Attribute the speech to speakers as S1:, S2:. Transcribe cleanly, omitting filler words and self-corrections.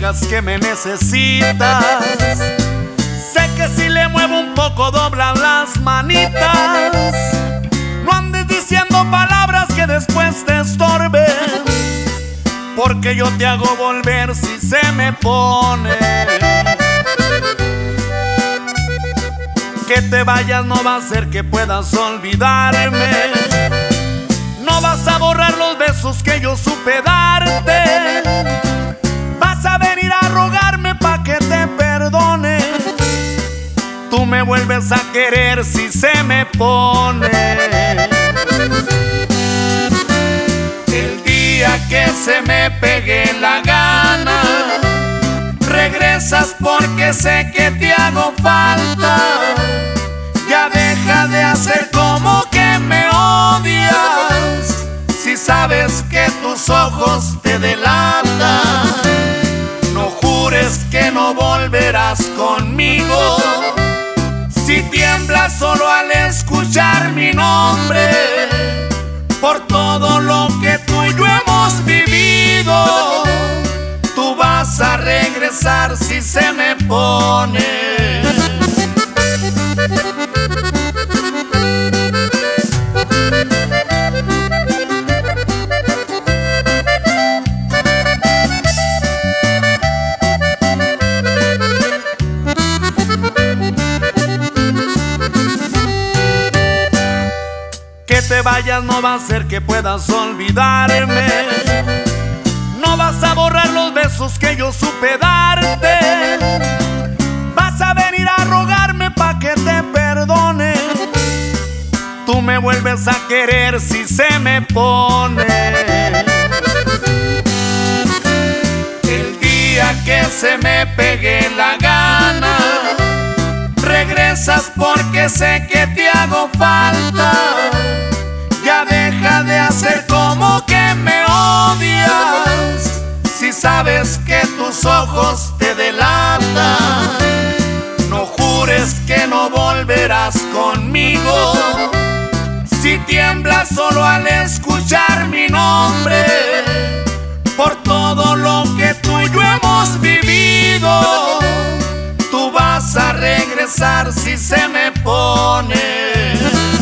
S1: digas que me necesitas. Sé que si le muevo un poco doblan las manitas. No andes diciendo palabras que después te estorben, porque yo te hago volver si se me pone. Que te vayas no va a hacer que puedas olvidarme. No vas a borrar los besos que yo supe darte. Vas a venir a rogarme pa' que te perdone. Tú me vuelves a querer si se me pone. El día que se me pegue la gana, regresas porque sé que te hago falta. Ya deja de hacer como que me odias, si sabes que tus ojos te delatan. No jures que no volverás conmigo, si tiemblas solo al escuchar mi nombre. Por todo lo que tú y yo hemos vivido, tú vas a regresar si se me pone. Que te vayas no va a hacer que puedas olvidarme. No vas a borrar los besos que yo supe darte. Vas a venir a rogarme pa' que te perdone. Tú me vuelves a querer si se me pone. El día que se me pegue la gana, regresas porque sé que te hago falta. Ya deja de hacer como que me odias, si sabes que tus ojos te delatan. No jures que no volverás conmigo, si tiemblas solo al escuchar mi nombre. Por todo lo que tú y yo hemos vivido, tú vas a regresar si se me pone.